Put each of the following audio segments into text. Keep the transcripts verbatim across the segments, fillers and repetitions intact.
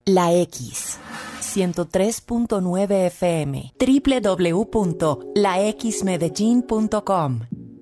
La X, ciento tres punto nueve F M, doble u doble u doble u punto la x medellín punto com.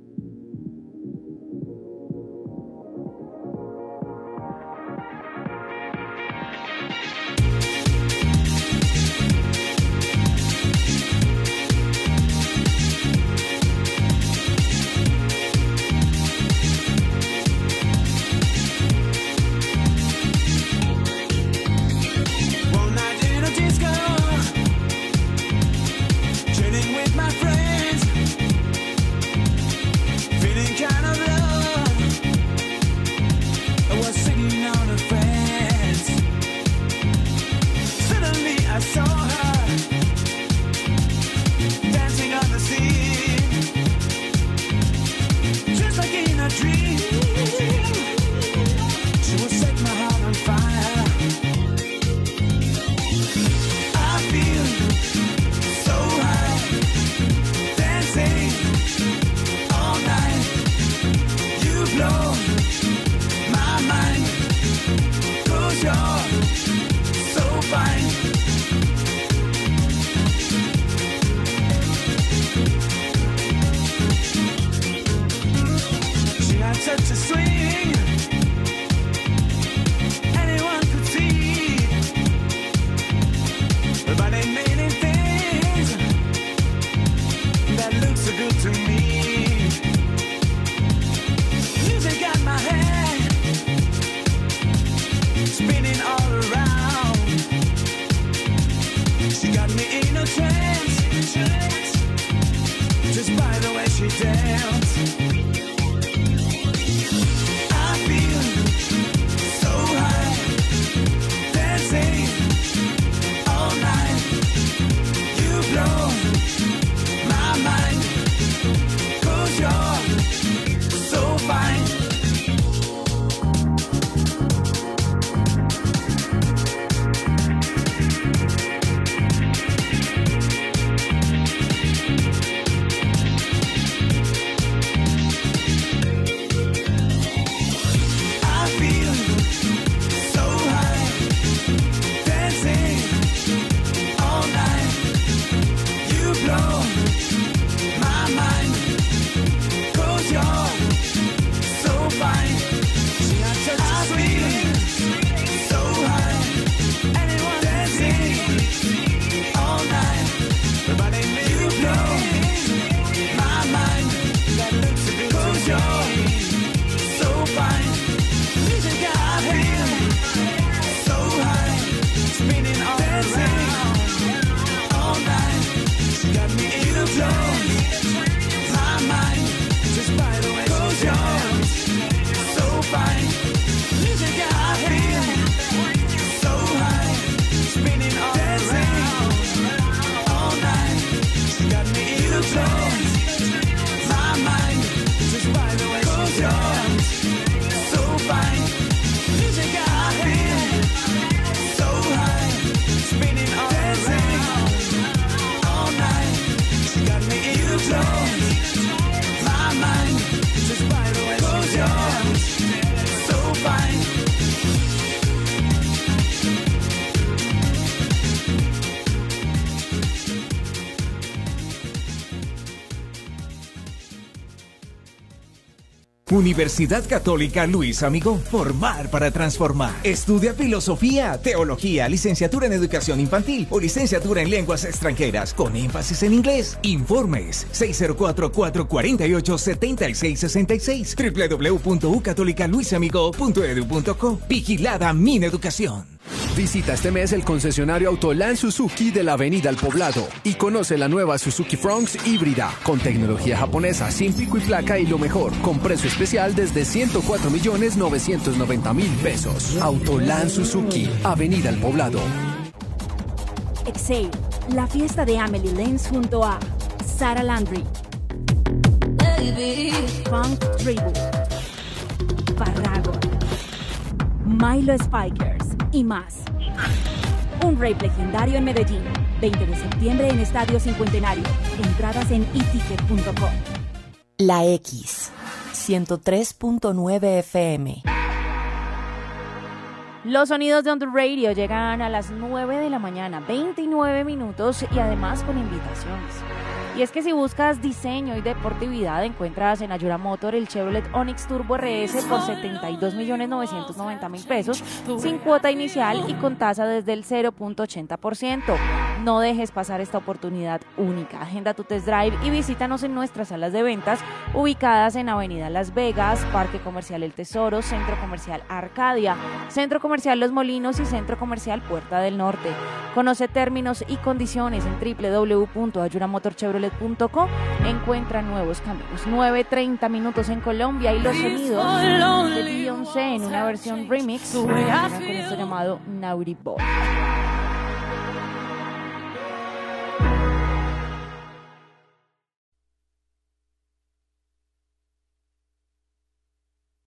Universidad Católica Luis Amigo, formar para transformar. Estudia filosofía, teología, licenciatura en educación infantil o licenciatura en lenguas extranjeras con énfasis en inglés. Informes seis cero cuatro, cuatro cuatro ocho, siete seis seis seis, doble u doble u doble u punto u católica luis amigo punto edu punto co. Vigilada Mineducación. Visita este mes el concesionario Autoland Suzuki de la Avenida El Poblado y conoce la nueva Suzuki Fronx híbrida con tecnología japonesa sin pico y placa y lo mejor, con precio especial desde ciento cuatro millones novecientos noventa mil pesos. Autoland Suzuki, Avenida El Poblado. Exhale, la fiesta de Amelie Lenz junto a Sarah Landry, Baby. Funk Tribu, Farrago, Milo Spikers y más. Un rave legendario en Medellín, veinte de septiembre en Estadio Cincuentenario. Entradas en i ticket punto com. La X, ciento tres punto nueve F M. Los sonidos de On The Radio llegan a las nueve de la mañana, veintinueve minutos, y además con invitaciones. Y es que si buscas diseño y deportividad, encuentras en Ayura Motor el Chevrolet Onix Turbo R S por setenta y dos millones novecientos noventa mil pesos, sin cuota inicial y con tasa desde el cero punto ochenta por ciento. No dejes pasar esta oportunidad única. Agenda tu test drive y visítanos en nuestras salas de ventas ubicadas en Avenida Las Vegas, Parque Comercial El Tesoro, Centro Comercial Arcadia, Centro Comercial Los Molinos y Centro Comercial Puerta del Norte. Conoce términos y condiciones en doble u doble u doble u punto ayura motor chevrolet punto com. Encuentra nuevos caminos. nueve treinta minutos en Colombia y los sonidos de Beyoncé en una versión remix con esto llamado Naughty Boy.